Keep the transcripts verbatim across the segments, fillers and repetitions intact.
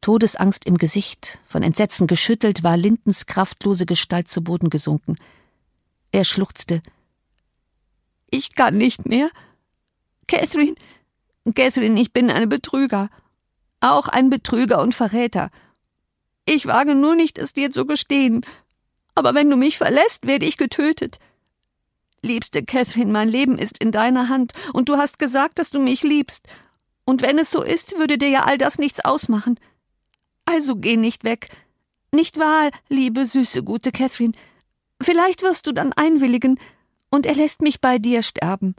Todesangst im Gesicht, von Entsetzen geschüttelt, war Lintons kraftlose Gestalt zu Boden gesunken. Er schluchzte. »Ich kann nicht mehr. Catherine, Catherine, ich bin ein Betrüger. Auch ein Betrüger und Verräter. Ich wage nur nicht, es dir zu gestehen. Aber wenn du mich verlässt, werde ich getötet. Liebste Catherine, mein Leben ist in deiner Hand, und du hast gesagt, dass du mich liebst. Und wenn es so ist, würde dir ja all das nichts ausmachen. Also geh nicht weg. Nicht wahr, liebe, süße, gute Catherine? Vielleicht wirst du dann einwilligen, und er lässt mich bei dir sterben.«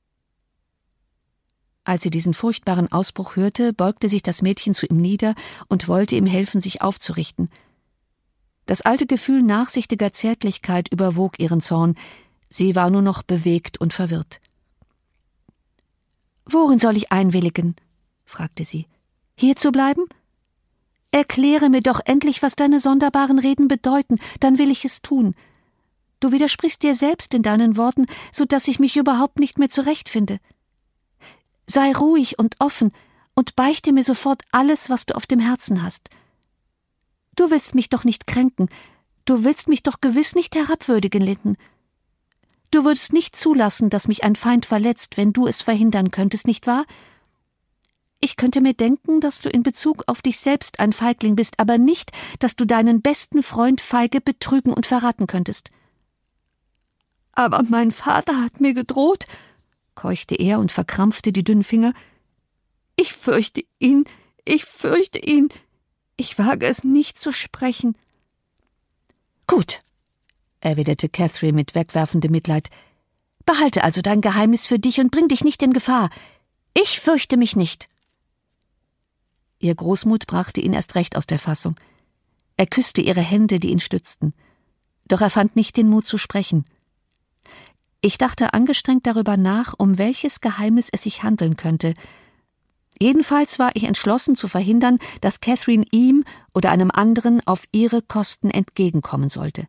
Als sie diesen furchtbaren Ausbruch hörte, beugte sich das Mädchen zu ihm nieder und wollte ihm helfen, sich aufzurichten. Das alte Gefühl nachsichtiger Zärtlichkeit überwog ihren Zorn. Sie war nur noch bewegt und verwirrt. »Worin soll ich einwilligen?« fragte sie. »Hier zu bleiben? Erkläre mir doch endlich, was deine sonderbaren Reden bedeuten, dann will ich es tun. Du widersprichst dir selbst in deinen Worten, so dass ich mich überhaupt nicht mehr zurechtfinde. Sei ruhig und offen und beichte mir sofort alles, was du auf dem Herzen hast. Du willst mich doch nicht kränken, du willst mich doch gewiss nicht herabwürdigen, Linton. Du würdest nicht zulassen, dass mich ein Feind verletzt, wenn du es verhindern könntest, nicht wahr? Ich könnte mir denken, dass du in Bezug auf dich selbst ein Feigling bist, aber nicht, dass du deinen besten Freund feige betrügen und verraten könntest.« »Aber mein Vater hat mir gedroht«, keuchte er und verkrampfte die dünnen Finger. »Ich fürchte ihn, ich fürchte ihn. Ich wage es nicht zu sprechen.« »Gut«, erwiderte Catherine mit wegwerfendem Mitleid. »Behalte also dein Geheimnis für dich und bring dich nicht in Gefahr. Ich fürchte mich nicht.« Ihr Großmut brachte ihn erst recht aus der Fassung. Er küsste ihre Hände, die ihn stützten. Doch er fand nicht den Mut zu sprechen. Ich dachte angestrengt darüber nach, um welches Geheimnis es sich handeln könnte. Jedenfalls war ich entschlossen zu verhindern, dass Catherine ihm oder einem anderen auf ihre Kosten entgegenkommen sollte.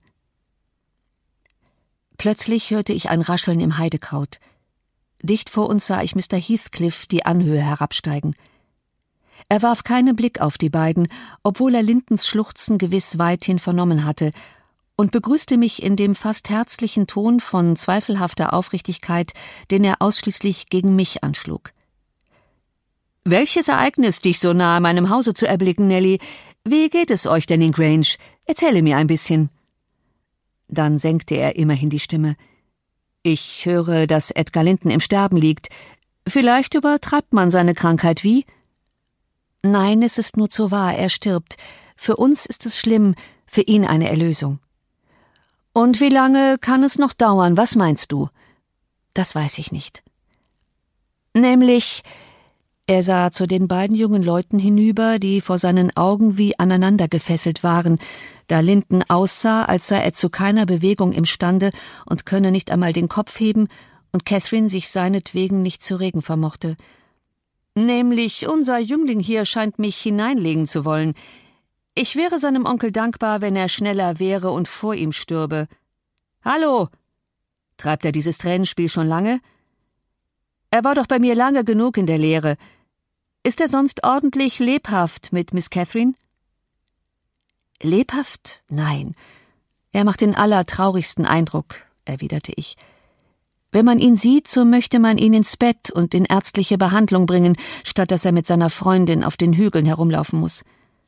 Plötzlich hörte ich ein Rascheln im Heidekraut. Dicht vor uns sah ich Mister Heathcliff die Anhöhe herabsteigen. Er warf keinen Blick auf die beiden, obwohl er Lintons Schluchzen gewiss weithin vernommen hatte, und begrüßte mich in dem fast herzlichen Ton von zweifelhafter Aufrichtigkeit, den er ausschließlich gegen mich anschlug. »Welches Ereignis, dich so nahe meinem Hause zu erblicken, Nelly? Wie geht es euch denn in Grange? Erzähle mir ein bisschen.« Dann senkte er immerhin die Stimme. »Ich höre, dass Edgar Linton im Sterben liegt. Vielleicht übertreibt man seine Krankheit, wie?« »Nein, es ist nur zu wahr, er stirbt. Für uns ist es schlimm, für ihn eine Erlösung.« »Und wie lange kann es noch dauern, was meinst du?« »Das weiß ich nicht.« »Nämlich«, er sah zu den beiden jungen Leuten hinüber, die vor seinen Augen wie aneinander gefesselt waren, da Linton aussah, als sei er zu keiner Bewegung imstande und könne nicht einmal den Kopf heben und Catherine sich seinetwegen nicht zu regen vermochte. »Nämlich, unser Jüngling hier scheint mich hineinlegen zu wollen. Ich wäre seinem Onkel dankbar, wenn er schneller wäre und vor ihm stürbe. Hallo! Treibt er dieses Tränenspiel schon lange? Er war doch bei mir lange genug in der Lehre. Ist er sonst ordentlich lebhaft mit Miss Catherine?« »Lebhaft? Nein. Er macht den allertraurigsten Eindruck«, erwiderte ich. »Wenn man ihn sieht, so möchte man ihn ins Bett und in ärztliche Behandlung bringen, statt dass er mit seiner Freundin auf den Hügeln herumlaufen muss.«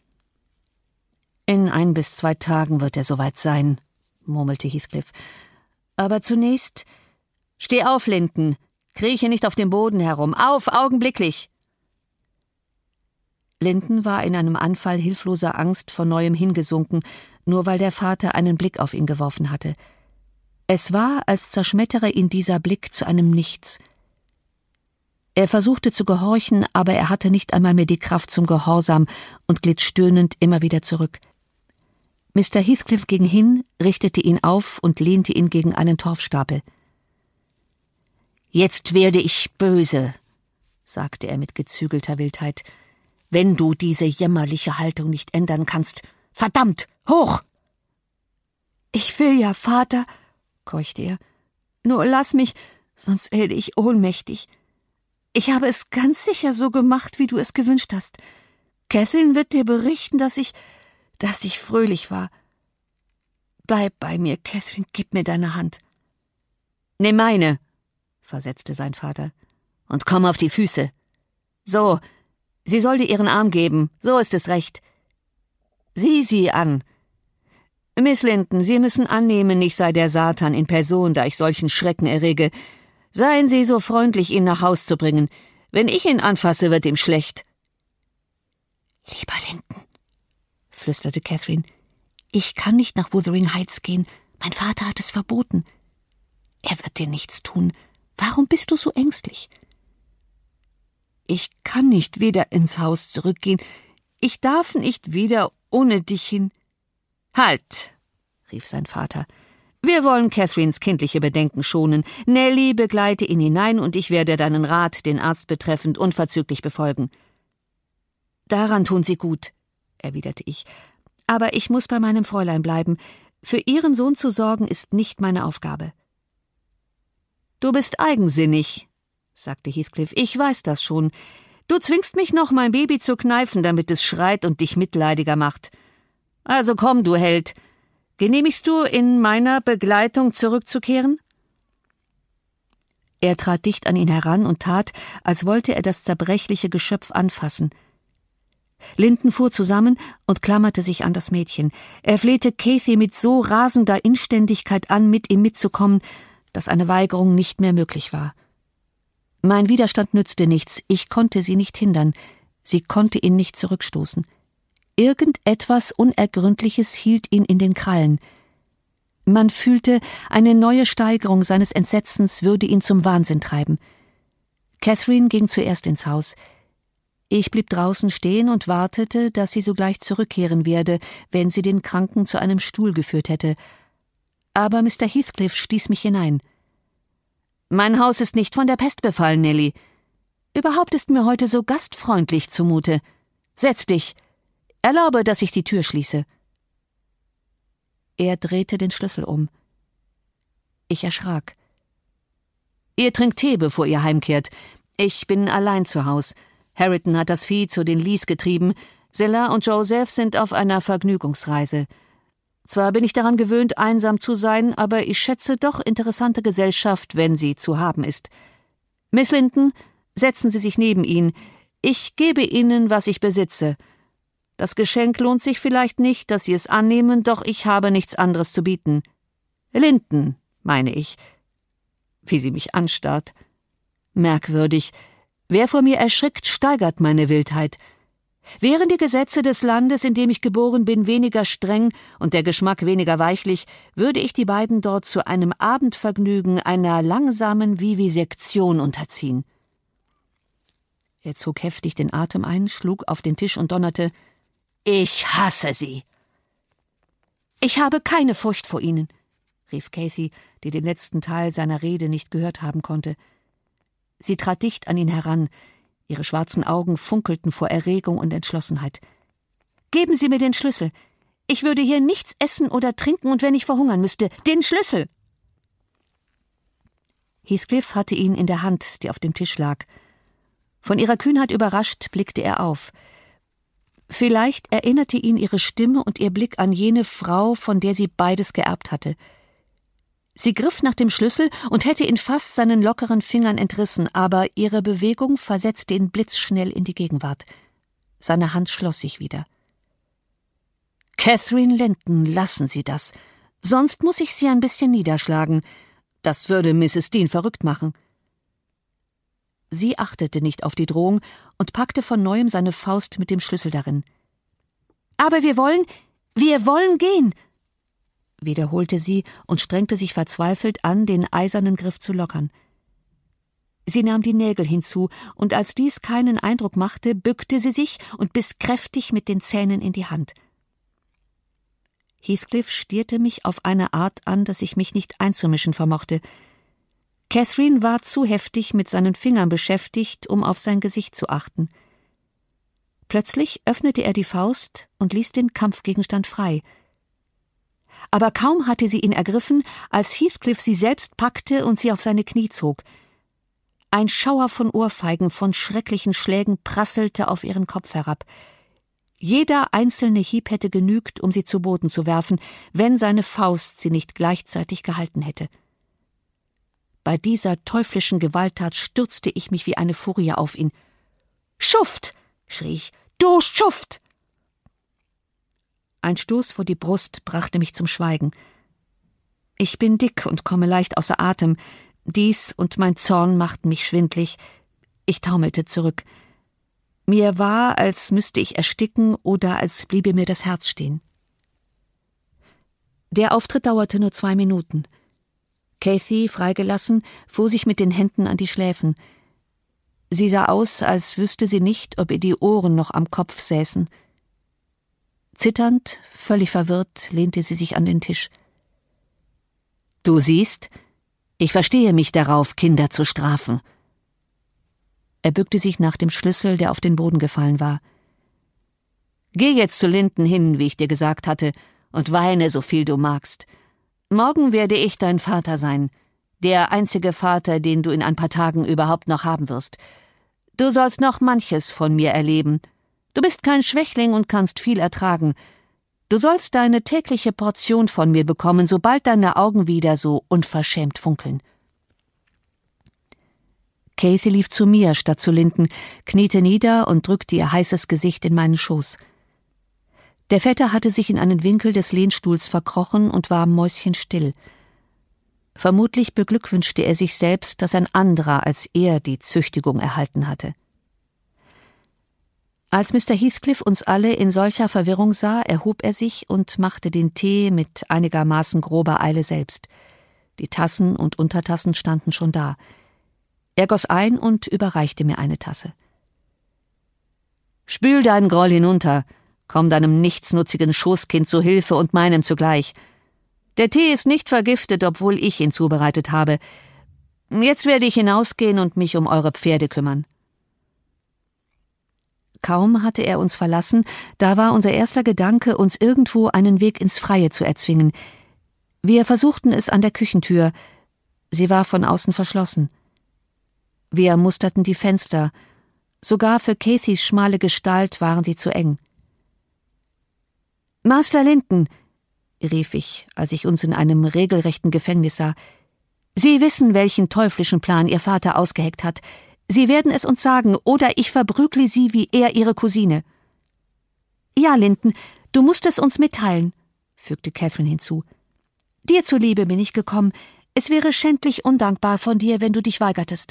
»In ein bis zwei Tagen wird er soweit sein«, murmelte Heathcliff. »Aber zunächst, steh auf, Linton, krieche nicht auf dem Boden herum, auf, augenblicklich!« Linton war in einem Anfall hilfloser Angst von neuem hingesunken, nur weil der Vater einen Blick auf ihn geworfen hatte. Es war, als zerschmettere ihn dieser Blick zu einem Nichts. Er versuchte zu gehorchen, aber er hatte nicht einmal mehr die Kraft zum Gehorsam und glitt stöhnend immer wieder zurück. Mister Heathcliff ging hin, richtete ihn auf und lehnte ihn gegen einen Torfstapel. »Jetzt werde ich böse«, sagte er mit gezügelter Wildheit, »wenn du diese jämmerliche Haltung nicht ändern kannst. Verdammt, hoch!« »Ich will ja, Vater«, keuchte er, »nur lass mich, sonst werde ich ohnmächtig. Ich habe es ganz sicher so gemacht, wie du es gewünscht hast. Catherine wird dir berichten, dass ich, dass ich fröhlich war. Bleib bei mir, Catherine, gib mir deine Hand.« »Nimm meine«, versetzte sein Vater, »und komm auf die Füße. So, sie soll dir ihren Arm geben, so ist es recht. Sieh sie an. Miss Linton, Sie müssen annehmen, ich sei der Satan in Person, da ich solchen Schrecken errege. Seien Sie so freundlich, ihn nach Haus zu bringen. Wenn ich ihn anfasse, wird ihm schlecht.« »Lieber Linton«, flüsterte Catherine, »ich kann nicht nach Wuthering Heights gehen. Mein Vater hat es verboten. Er wird dir nichts tun. Warum bist du so ängstlich?« »Ich kann nicht wieder ins Haus zurückgehen. Ich darf nicht wieder ohne dich hin.« »Halt«, rief sein Vater. »Wir wollen Catherines kindliche Bedenken schonen. Nellie, begleite ihn hinein, und ich werde deinen Rat, den Arzt betreffend, unverzüglich befolgen.« »Daran tun Sie gut«, erwiderte ich. »Aber ich muss bei meinem Fräulein bleiben. Für Ihren Sohn zu sorgen, ist nicht meine Aufgabe.« »Du bist eigensinnig«, sagte Heathcliff. »Ich weiß das schon. Du zwingst mich noch, mein Baby zu kneifen, damit es schreit und dich mitleidiger macht. Also komm, du Held. Genehmigst du, in meiner Begleitung zurückzukehren?« Er trat dicht an ihn heran und tat, als wollte er das zerbrechliche Geschöpf anfassen. Linton fuhr zusammen und klammerte sich an das Mädchen. Er flehte Cathy mit so rasender Inständigkeit an, mit ihm mitzukommen, dass eine Weigerung nicht mehr möglich war. Mein Widerstand nützte nichts, ich konnte sie nicht hindern, sie konnte ihn nicht zurückstoßen. Irgendetwas Unergründliches hielt ihn in den Krallen. Man fühlte, eine neue Steigerung seines Entsetzens würde ihn zum Wahnsinn treiben. Catherine ging zuerst ins Haus. Ich blieb draußen stehen und wartete, dass sie sogleich zurückkehren werde, wenn sie den Kranken zu einem Stuhl geführt hätte. Aber Mister Heathcliff stieß mich hinein. »Mein Haus ist nicht von der Pest befallen, Nellie. Überhaupt ist mir heute so gastfreundlich zumute. Setz dich. Erlaube, dass ich die Tür schließe.« Er drehte den Schlüssel um. Ich erschrak. »Ihr trinkt Tee, bevor ihr heimkehrt. Ich bin allein zu Haus. Hareton hat das Vieh zu den Lees getrieben. Zillah und Joseph sind auf einer Vergnügungsreise. Zwar bin ich daran gewöhnt, einsam zu sein, aber ich schätze doch interessante Gesellschaft, wenn sie zu haben ist. Miss Linton, setzen Sie sich neben ihn. Ich gebe Ihnen, was ich besitze. Das Geschenk lohnt sich vielleicht nicht, dass Sie es annehmen, doch ich habe nichts anderes zu bieten. Linton, meine ich.« Wie sie mich anstarrt. Merkwürdig. Wer vor mir erschrickt, steigert meine Wildheit. Wären die Gesetze des Landes, in dem ich geboren bin, weniger streng und der Geschmack weniger weichlich, würde ich die beiden dort zu einem Abendvergnügen einer langsamen Vivisektion unterziehen. Er zog heftig den Atem ein, schlug auf den Tisch und donnerte: »Ich hasse Sie!« »Ich habe keine Furcht vor Ihnen«, rief Cathy, die den letzten Teil seiner Rede nicht gehört haben konnte. Sie trat dicht an ihn heran. Ihre schwarzen Augen funkelten vor Erregung und Entschlossenheit. »Geben Sie mir den Schlüssel. Ich würde hier nichts essen oder trinken, und wenn ich verhungern müsste, den Schlüssel!« Heathcliff hatte ihn in der Hand, die auf dem Tisch lag. Von ihrer Kühnheit überrascht, blickte er auf. Vielleicht erinnerte ihn ihre Stimme und ihr Blick an jene Frau, von der sie beides geerbt hatte. Sie griff nach dem Schlüssel und hätte ihn fast seinen lockeren Fingern entrissen, aber ihre Bewegung versetzte ihn blitzschnell in die Gegenwart. Seine Hand schloss sich wieder. »Catherine Linton, lassen Sie das. Sonst muss ich Sie ein bisschen niederschlagen. Das würde Misses Dean verrückt machen.« Sie achtete nicht auf die Drohung und packte von neuem seine Faust mit dem Schlüssel darin. »Aber wir wollen, wir wollen gehen«, wiederholte sie und strengte sich verzweifelt an, den eisernen Griff zu lockern. Sie nahm die Nägel hinzu, und als dies keinen Eindruck machte, bückte sie sich und biss kräftig mit den Zähnen in die Hand. Heathcliff stierte mich auf eine Art an, dass ich mich nicht einzumischen vermochte. Catherine war zu heftig mit seinen Fingern beschäftigt, um auf sein Gesicht zu achten. Plötzlich öffnete er die Faust und ließ den Kampfgegenstand frei. Aber kaum hatte sie ihn ergriffen, als Heathcliff sie selbst packte und sie auf seine Knie zog. Ein Schauer von Ohrfeigen, von schrecklichen Schlägen prasselte auf ihren Kopf herab. Jeder einzelne Hieb hätte genügt, um sie zu Boden zu werfen, wenn seine Faust sie nicht gleichzeitig gehalten hätte. Bei dieser teuflischen Gewalttat stürzte ich mich wie eine Furie auf ihn. »Schuft!« schrie ich. »Du Schuft!« Ein Stoß vor die Brust brachte mich zum Schweigen. Ich bin dick und komme leicht außer Atem. Dies und mein Zorn machten mich schwindlig. Ich taumelte zurück. Mir war, als müsste ich ersticken oder als bliebe mir das Herz stehen. Der Auftritt dauerte nur zwei Minuten. Kathy, freigelassen, fuhr sich mit den Händen an die Schläfen. Sie sah aus, als wüsste sie nicht, ob ihr die Ohren noch am Kopf säßen. Zitternd, völlig verwirrt, lehnte sie sich an den Tisch. »Du siehst, ich verstehe mich darauf, Kinder zu strafen.« Er bückte sich nach dem Schlüssel, der auf den Boden gefallen war. »Geh jetzt zu Linden hin, wie ich dir gesagt hatte, und weine, so viel du magst. Morgen werde ich dein Vater sein, der einzige Vater, den du in ein paar Tagen überhaupt noch haben wirst. Du sollst noch manches von mir erleben. Du bist kein Schwächling und kannst viel ertragen. Du sollst deine tägliche Portion von mir bekommen, sobald deine Augen wieder so unverschämt funkeln.« Kathy lief zu mir statt zu Linden, kniete nieder und drückte ihr heißes Gesicht in meinen Schoß. Der Vetter hatte sich in einen Winkel des Lehnstuhls verkrochen und war mäuschenstill. Vermutlich beglückwünschte er sich selbst, dass ein anderer als er die Züchtigung erhalten hatte. Als Mister Heathcliff uns alle in solcher Verwirrung sah, erhob er sich und machte den Tee mit einigermaßen grober Eile selbst. Die Tassen und Untertassen standen schon da. Er goss ein und überreichte mir eine Tasse. »Spül deinen Groll hinunter, komm deinem nichtsnutzigen Schoßkind zu Hilfe und meinem zugleich. Der Tee ist nicht vergiftet, obwohl ich ihn zubereitet habe. Jetzt werde ich hinausgehen und mich um eure Pferde kümmern.« Kaum hatte er uns verlassen, da war unser erster Gedanke, uns irgendwo einen Weg ins Freie zu erzwingen. Wir versuchten es an der Küchentür. Sie war von außen verschlossen. Wir musterten die Fenster. Sogar für Cathys schmale Gestalt waren sie zu eng. »Master Linton«, rief ich, als ich uns in einem regelrechten Gefängnis sah, »Sie wissen, welchen teuflischen Plan Ihr Vater ausgeheckt hat. Sie werden es uns sagen, oder ich verprügle Sie wie er Ihre Cousine.« »Ja, Linton, du musst es uns mitteilen«, fügte Catherine hinzu. »Dir zuliebe bin ich gekommen. Es wäre schändlich undankbar von dir, wenn du dich weigertest.«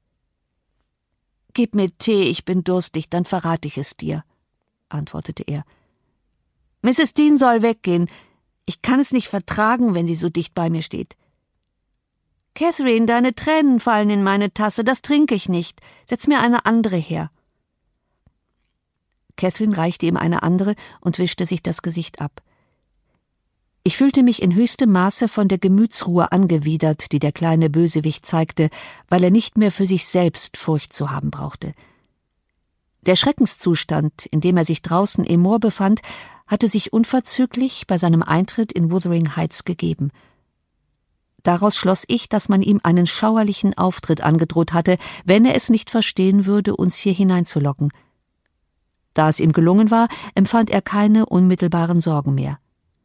»Gib mir Tee, ich bin durstig, dann verrate ich es dir«, antwortete er. »Misses Dean soll weggehen. Ich kann es nicht vertragen, wenn sie so dicht bei mir steht.« »Catherine, deine Tränen fallen in meine Tasse, das trinke ich nicht. Setz mir eine andere her.« Catherine reichte ihm eine andere und wischte sich das Gesicht ab. Ich fühlte mich in höchstem Maße von der Gemütsruhe angewidert, die der kleine Bösewicht zeigte, weil er nicht mehr für sich selbst Furcht zu haben brauchte. Der Schreckenszustand, in dem er sich draußen im Moor befand, hatte sich unverzüglich bei seinem Eintritt in Wuthering Heights gegeben. Daraus schloss ich, dass man ihm einen schauerlichen Auftritt angedroht hatte, wenn er es nicht verstehen würde, uns hier hineinzulocken. Da es ihm gelungen war, empfand er keine unmittelbaren Sorgen mehr.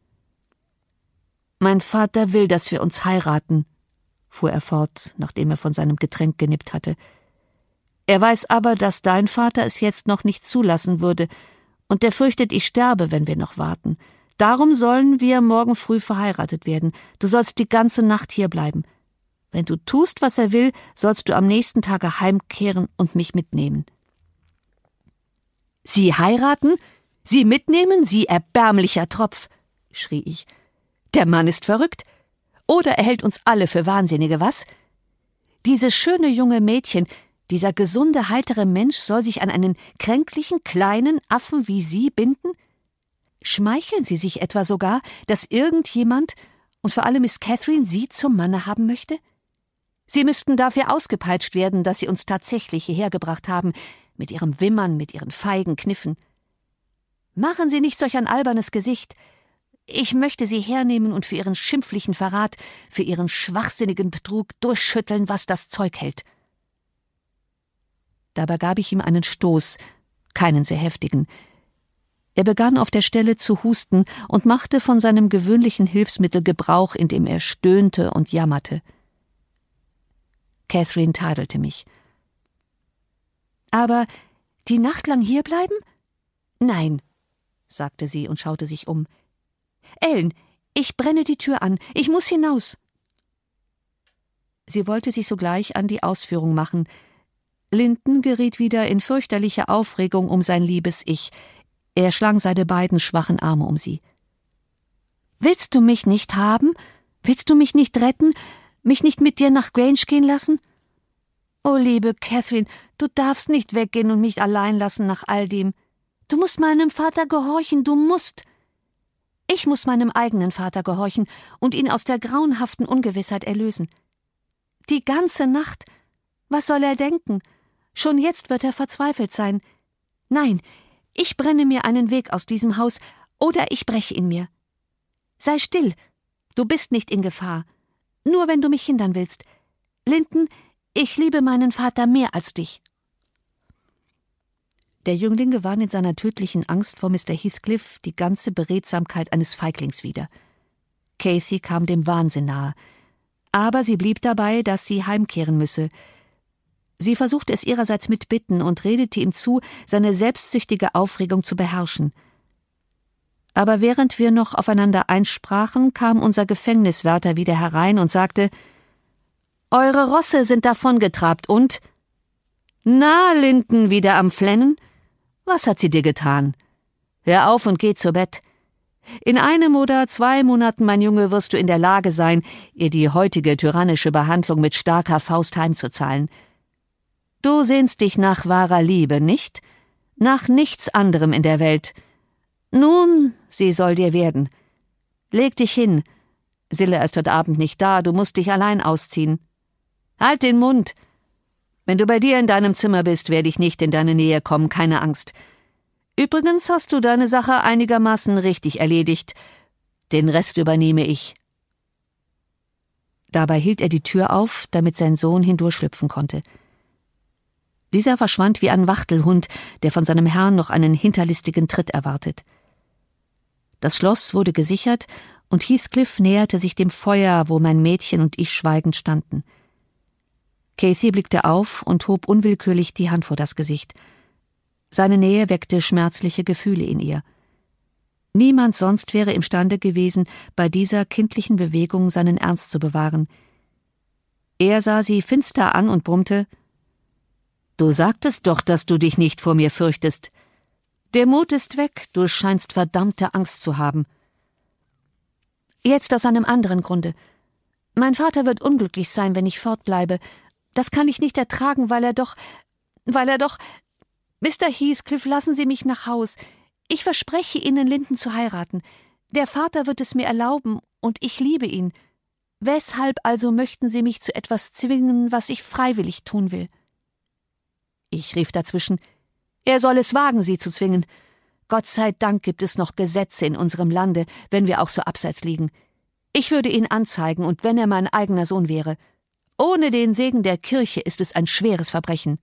»Mein Vater will, dass wir uns heiraten«, fuhr er fort, nachdem er von seinem Getränk genippt hatte. »Er weiß aber, dass dein Vater es jetzt noch nicht zulassen würde, und er fürchtet, ich sterbe, wenn wir noch warten. Darum sollen wir morgen früh verheiratet werden. Du sollst die ganze Nacht hier bleiben. Wenn du tust, was er will, sollst du am nächsten Tage heimkehren und mich mitnehmen.« »Sie heiraten? Sie mitnehmen? Sie erbärmlicher Tropf«, schrie ich. »Der Mann ist verrückt. Oder er hält uns alle für Wahnsinnige, was? Dieses schöne junge Mädchen, dieser gesunde, heitere Mensch soll sich an einen kränklichen, kleinen Affen wie Sie binden? Schmeicheln Sie sich etwa sogar, dass irgendjemand, und vor allem Miss Catherine, Sie zum Manne haben möchte? Sie müssten dafür ausgepeitscht werden, dass Sie uns tatsächlich hierher gebracht haben, mit Ihrem Wimmern, mit Ihren feigen Kniffen. Machen Sie nicht solch ein albernes Gesicht. Ich möchte Sie hernehmen und für Ihren schimpflichen Verrat, für Ihren schwachsinnigen Betrug durchschütteln, was das Zeug hält.« Dabei gab ich ihm einen Stoß, keinen sehr heftigen. Er begann auf der Stelle zu husten und machte von seinem gewöhnlichen Hilfsmittel Gebrauch, indem er stöhnte und jammerte. Catherine tadelte mich. »Aber die Nacht lang hierbleiben?« »Nein«, sagte sie und schaute sich um. »Ellen, ich brenne die Tür an. Ich muss hinaus.« Sie wollte sich sogleich an die Ausführung machen. Linton geriet wieder in fürchterliche Aufregung um sein liebes Ich. Er schlang seine beiden schwachen Arme um sie. »Willst du mich nicht haben? Willst du mich nicht retten? Mich nicht mit dir nach Grange gehen lassen?« »Oh, liebe Catherine, du darfst nicht weggehen und mich allein lassen nach all dem. Du musst meinem Vater gehorchen, du musst. Ich muss meinem eigenen Vater gehorchen und ihn aus der grauenhaften Ungewissheit erlösen. Die ganze Nacht. Was soll er denken? Schon jetzt wird er verzweifelt sein. Nein, ich brenne mir einen Weg aus diesem Haus, oder ich breche ihn mir. Sei still, du bist nicht in Gefahr. Nur wenn du mich hindern willst. Linton, ich liebe meinen Vater mehr als dich.« Der Jüngling gewann in seiner tödlichen Angst vor Mister Heathcliff die ganze Beredsamkeit eines Feiglings wieder. Cathy kam dem Wahnsinn nahe. Aber sie blieb dabei, dass sie heimkehren müsse. Sie versuchte es ihrerseits mit Bitten und redete ihm zu, seine selbstsüchtige Aufregung zu beherrschen. Aber während wir noch aufeinander einsprachen, kam unser Gefängniswärter wieder herein und sagte: »Eure Rosse sind davongetrabt und?« »Na, Linton, wieder am Flennen? Was hat sie dir getan? Hör auf und geh zu Bett. In einem oder zwei Monaten, mein Junge, wirst du in der Lage sein, ihr die heutige tyrannische Behandlung mit starker Faust heimzuzahlen. Du sehnst dich nach wahrer Liebe, nicht? Nach nichts anderem in der Welt. Nun, sie soll dir werden. Leg dich hin. Silla ist heute Abend nicht da, du musst dich allein ausziehen. Halt den Mund. Wenn du bei dir in deinem Zimmer bist, werde ich nicht in deine Nähe kommen, keine Angst. Übrigens hast du deine Sache einigermaßen richtig erledigt. Den Rest übernehme ich.« Dabei hielt er die Tür auf, damit sein Sohn hindurchschlüpfen konnte. Dieser verschwand wie ein Wachtelhund, der von seinem Herrn noch einen hinterlistigen Tritt erwartet. Das Schloss wurde gesichert, und Heathcliff näherte sich dem Feuer, wo mein Mädchen und ich schweigend standen. Cathy blickte auf und hob unwillkürlich die Hand vor das Gesicht. Seine Nähe weckte schmerzliche Gefühle in ihr. Niemand sonst wäre imstande gewesen, bei dieser kindlichen Bewegung seinen Ernst zu bewahren. Er sah sie finster an und brummte: »Du sagtest doch, dass du dich nicht vor mir fürchtest. Der Mut ist weg, du scheinst verdammte Angst zu haben.« »Jetzt aus einem anderen Grunde. Mein Vater wird unglücklich sein, wenn ich fortbleibe. Das kann ich nicht ertragen, weil er doch, weil er doch... Mister Heathcliff, lassen Sie mich nach Haus. Ich verspreche Ihnen, Linton zu heiraten. Der Vater wird es mir erlauben, und ich liebe ihn. Weshalb also möchten Sie mich zu etwas zwingen, was ich freiwillig tun will?« Ich rief dazwischen: »Er soll es wagen, Sie zu zwingen. Gott sei Dank gibt es noch Gesetze in unserem Lande, wenn wir auch so abseits liegen. Ich würde ihn anzeigen, und wenn er mein eigener Sohn wäre. Ohne den Segen der Kirche ist es ein schweres Verbrechen.«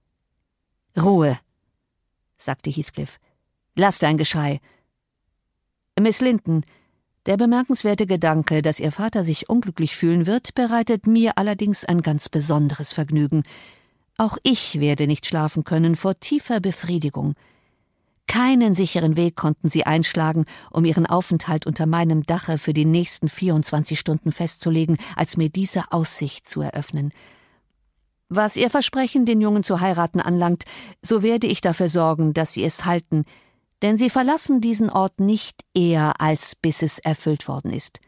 »Ruhe«, sagte Heathcliff. »Lass dein Geschrei. Miss Linton, der bemerkenswerte Gedanke, dass Ihr Vater sich unglücklich fühlen wird, bereitet mir allerdings ein ganz besonderes Vergnügen. Auch ich werde nicht schlafen können vor tiefer Befriedigung. Keinen sicheren Weg konnten Sie einschlagen, um Ihren Aufenthalt unter meinem Dache für die nächsten vierundzwanzig Stunden festzulegen, als mir diese Aussicht zu eröffnen. Was Ihr Versprechen, den Jungen zu heiraten, anlangt, so werde ich dafür sorgen, dass Sie es halten, denn Sie verlassen diesen Ort nicht eher, als bis es erfüllt worden ist.«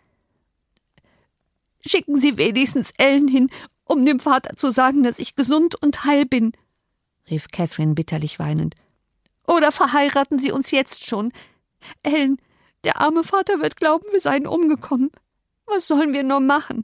»Schicken Sie wenigstens Ellen hin, um dem Vater zu sagen, dass ich gesund und heil bin«, rief Catherine bitterlich weinend. »Oder verheiraten Sie uns jetzt schon. Ellen, der arme Vater wird glauben, wir seien umgekommen. Was sollen wir nur machen?«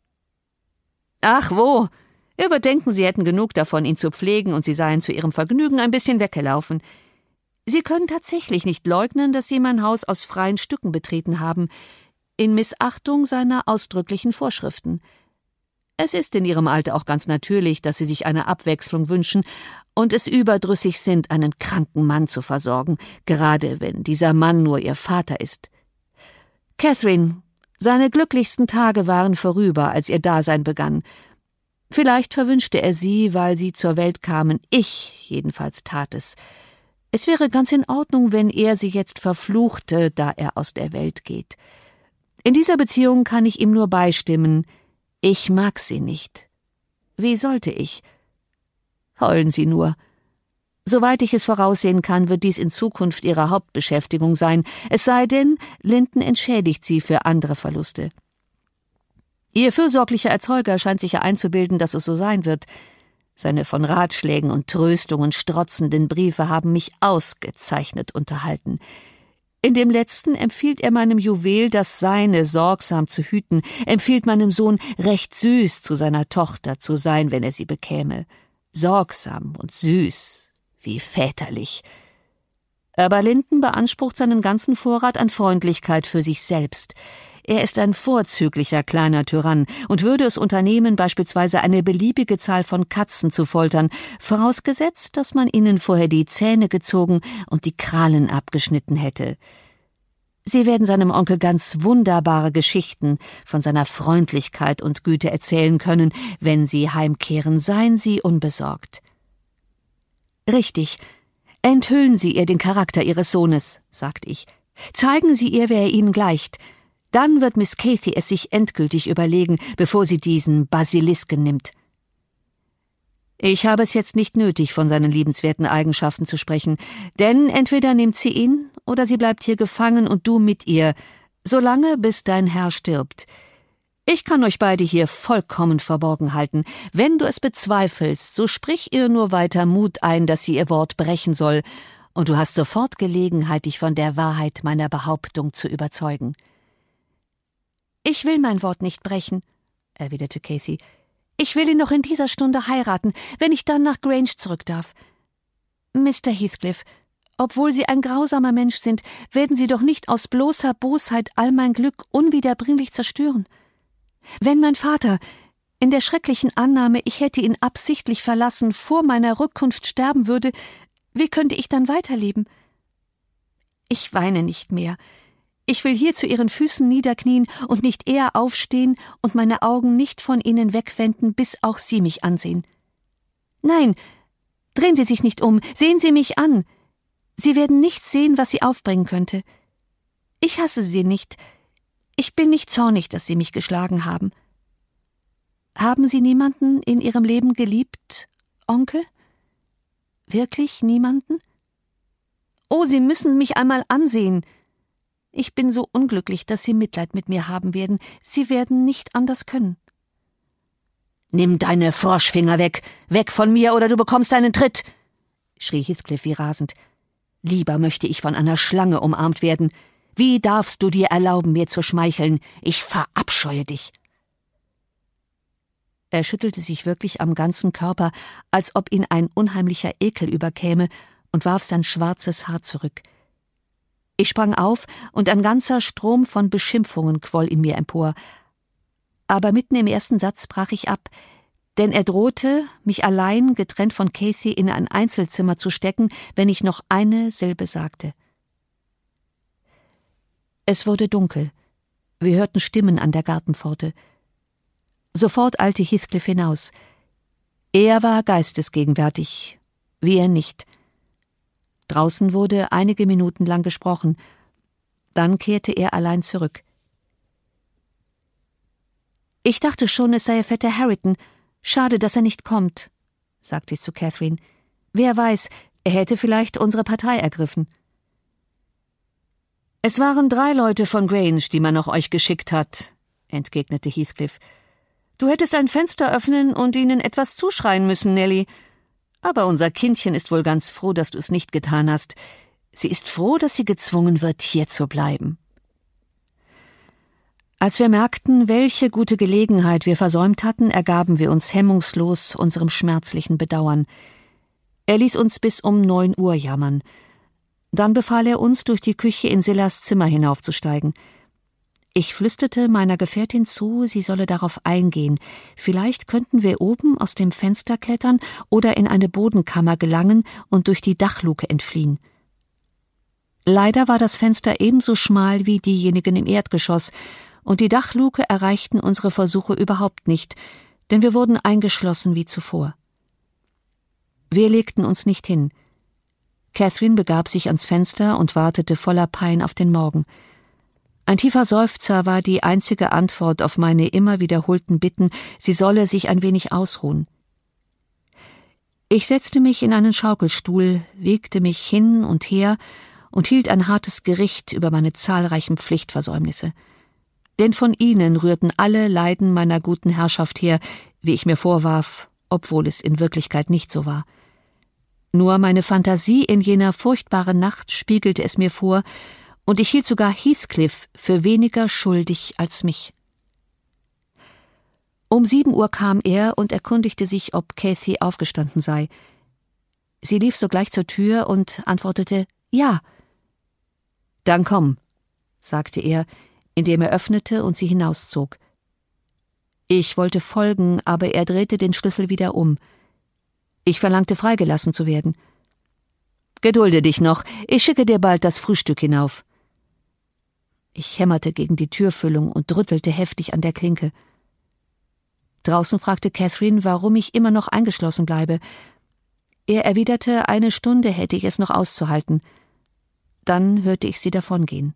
»Ach wo, er wird denken, Sie hätten genug davon, ihn zu pflegen, und Sie seien zu Ihrem Vergnügen ein bisschen weggelaufen. Sie können tatsächlich nicht leugnen, dass Sie mein Haus aus freien Stücken betreten haben, in Missachtung seiner ausdrücklichen Vorschriften. Es ist in ihrem Alter auch ganz natürlich, dass sie sich eine Abwechslung wünschen und es überdrüssig sind, einen kranken Mann zu versorgen, gerade wenn dieser Mann nur ihr Vater ist. Catherine, seine glücklichsten Tage waren vorüber, als ihr Dasein begann. Vielleicht verwünschte er sie, weil sie zur Welt kamen. Ich jedenfalls tat es. Es wäre ganz in Ordnung, wenn er sie jetzt verfluchte, da er aus der Welt geht. In dieser Beziehung kann ich ihm nur beistimmen. Ich mag sie nicht. Wie sollte ich? Heulen Sie nur. Soweit ich es voraussehen kann, wird dies in Zukunft ihre Hauptbeschäftigung sein, es sei denn, Linton entschädigt sie für andere Verluste. Ihr fürsorglicher Erzeuger scheint sich ja einzubilden, dass es so sein wird. Seine von Ratschlägen und Tröstungen strotzenden Briefe haben mich ausgezeichnet unterhalten. In dem letzten empfiehlt er meinem Juwel, das Seine sorgsam zu hüten, empfiehlt meinem Sohn, recht süß zu seiner Tochter zu sein, wenn er sie bekäme. Sorgsam und süß, wie väterlich. Aber Linton beansprucht seinen ganzen Vorrat an Freundlichkeit für sich selbst. Er ist ein vorzüglicher kleiner Tyrann und würde es unternehmen, beispielsweise eine beliebige Zahl von Katzen zu foltern, vorausgesetzt, dass man ihnen vorher die Zähne gezogen und die Krallen abgeschnitten hätte. Sie werden seinem Onkel ganz wunderbare Geschichten von seiner Freundlichkeit und Güte erzählen können. Wenn sie heimkehren, seien Sie unbesorgt. Richtig. Enthüllen Sie ihr den Charakter Ihres Sohnes, sagt ich. Zeigen Sie ihr, wer er Ihnen gleicht. Dann wird Miss Cathy es sich endgültig überlegen, bevor sie diesen Basilisken nimmt. Ich habe es jetzt nicht nötig, von seinen liebenswerten Eigenschaften zu sprechen, denn entweder nimmt sie ihn, oder sie bleibt hier gefangen und du mit ihr, solange bis dein Herr stirbt. Ich kann euch beide hier vollkommen verborgen halten. Wenn du es bezweifelst, so sprich ihr nur weiter Mut ein, dass sie ihr Wort brechen soll, und du hast sofort Gelegenheit, dich von der Wahrheit meiner Behauptung zu überzeugen. »Ich will mein Wort nicht brechen«, erwiderte Cathy. »Ich will ihn noch in dieser Stunde heiraten, wenn ich dann nach Grange zurück darf. Mister Heathcliff, obwohl Sie ein grausamer Mensch sind, werden Sie doch nicht aus bloßer Bosheit all mein Glück unwiederbringlich zerstören. Wenn mein Vater, in der schrecklichen Annahme, ich hätte ihn absichtlich verlassen, vor meiner Rückkunft sterben würde, wie könnte ich dann weiterleben? Ich weine nicht mehr. Ich will hier zu Ihren Füßen niederknien und nicht eher aufstehen und meine Augen nicht von Ihnen wegwenden, bis auch Sie mich ansehen. Nein, drehen Sie sich nicht um, sehen Sie mich an. Sie werden nichts sehen, was Sie aufbringen könnte. Ich hasse Sie nicht. Ich bin nicht zornig, dass Sie mich geschlagen haben. Haben Sie niemanden in Ihrem Leben geliebt, Onkel? Wirklich niemanden? Oh, Sie müssen mich einmal ansehen. Ich bin so unglücklich, dass Sie Mitleid mit mir haben werden. Sie werden nicht anders können.« »Nimm deine Forschfinger weg! Weg von mir, oder du bekommst einen Tritt!« schrie Heathcliff wie rasend. »Lieber möchte ich von einer Schlange umarmt werden. Wie darfst du dir erlauben, mir zu schmeicheln? Ich verabscheue dich!« Er schüttelte sich wirklich am ganzen Körper, als ob ihn ein unheimlicher Ekel überkäme, und warf sein schwarzes Haar zurück. Ich sprang auf, und ein ganzer Strom von Beschimpfungen quoll in mir empor. Aber mitten im ersten Satz brach ich ab, denn er drohte, mich allein, getrennt von Cathy, in ein Einzelzimmer zu stecken, wenn ich noch eine Silbe sagte. Es wurde dunkel. Wir hörten Stimmen an der Gartenpforte. Sofort eilte Heathcliff hinaus. Er war geistesgegenwärtig, wir nicht. Draußen wurde einige Minuten lang gesprochen. Dann kehrte er allein zurück. »Ich dachte schon, es sei Vetter Hareton. Schade, dass er nicht kommt«, sagte ich zu Catherine. »Wer weiß, er hätte vielleicht unsere Partei ergriffen.« »Es waren drei Leute von Grange, die man nach euch geschickt hat«, entgegnete Heathcliff. »Du hättest ein Fenster öffnen und ihnen etwas zuschreien müssen, Nelly. Aber unser Kindchen ist wohl ganz froh, dass du es nicht getan hast. Sie ist froh, dass sie gezwungen wird, hier zu bleiben.« Als wir merkten, welche gute Gelegenheit wir versäumt hatten, ergaben wir uns hemmungslos unserem schmerzlichen Bedauern. Er ließ uns bis um neun Uhr jammern. Dann befahl er uns, durch die Küche in Zillas Zimmer hinaufzusteigen. Ich flüsterte meiner Gefährtin zu, sie solle darauf eingehen. Vielleicht könnten wir oben aus dem Fenster klettern oder in eine Bodenkammer gelangen und durch die Dachluke entfliehen. Leider war das Fenster ebenso schmal wie diejenigen im Erdgeschoss, und die Dachluke erreichten unsere Versuche überhaupt nicht, denn wir wurden eingeschlossen wie zuvor. Wir legten uns nicht hin. Catherine begab sich ans Fenster und wartete voller Pein auf den Morgen. Ein tiefer Seufzer war die einzige Antwort auf meine immer wiederholten Bitten, sie solle sich ein wenig ausruhen. Ich setzte mich in einen Schaukelstuhl, wiegte mich hin und her und hielt ein hartes Gericht über meine zahlreichen Pflichtversäumnisse. Denn von ihnen rührten alle Leiden meiner guten Herrschaft her, wie ich mir vorwarf, obwohl es in Wirklichkeit nicht so war. Nur meine Fantasie in jener furchtbaren Nacht spiegelte es mir vor, und ich hielt sogar Heathcliff für weniger schuldig als mich. Um sieben Uhr kam er und erkundigte sich, ob Cathy aufgestanden sei. Sie lief sogleich zur Tür und antwortete »Ja«. »Dann komm«, sagte er, indem er öffnete und sie hinauszog. Ich wollte folgen, aber er drehte den Schlüssel wieder um. Ich verlangte, freigelassen zu werden. »Gedulde dich noch, ich schicke dir bald das Frühstück hinauf.« Ich hämmerte gegen die Türfüllung und rüttelte heftig an der Klinke. Draußen fragte Catherine, warum ich immer noch eingeschlossen bleibe. Er erwiderte, eine Stunde hätte ich es noch auszuhalten. Dann hörte ich sie davongehen.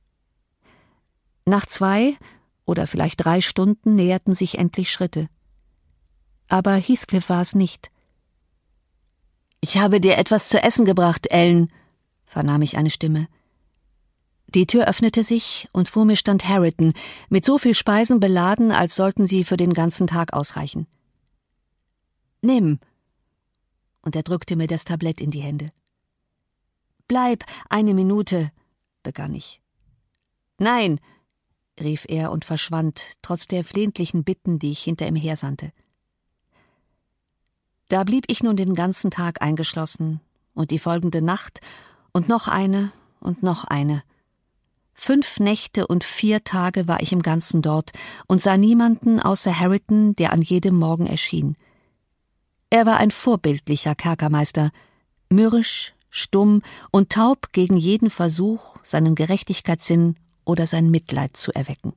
Nach zwei oder vielleicht drei Stunden näherten sich endlich Schritte. Aber Heathcliff war es nicht. »Ich habe dir etwas zu essen gebracht, Ellen«, vernahm ich eine Stimme. Die Tür öffnete sich, und vor mir stand Hareton, mit so viel Speisen beladen, als sollten sie für den ganzen Tag ausreichen. »Nimm«, und er drückte mir das Tablett in die Hände. »Bleib, eine Minute«, begann ich. »Nein«, rief er und verschwand, trotz der flehentlichen Bitten, die ich hinter ihm hersandte. Da blieb ich nun den ganzen Tag eingeschlossen, und die folgende Nacht, und noch eine und noch eine. Fünf Nächte und vier Tage war ich im Ganzen dort und sah niemanden außer Hareton, der an jedem Morgen erschien. Er war ein vorbildlicher Kerkermeister, mürrisch, stumm und taub gegen jeden Versuch, seinen Gerechtigkeitssinn oder sein Mitleid zu erwecken.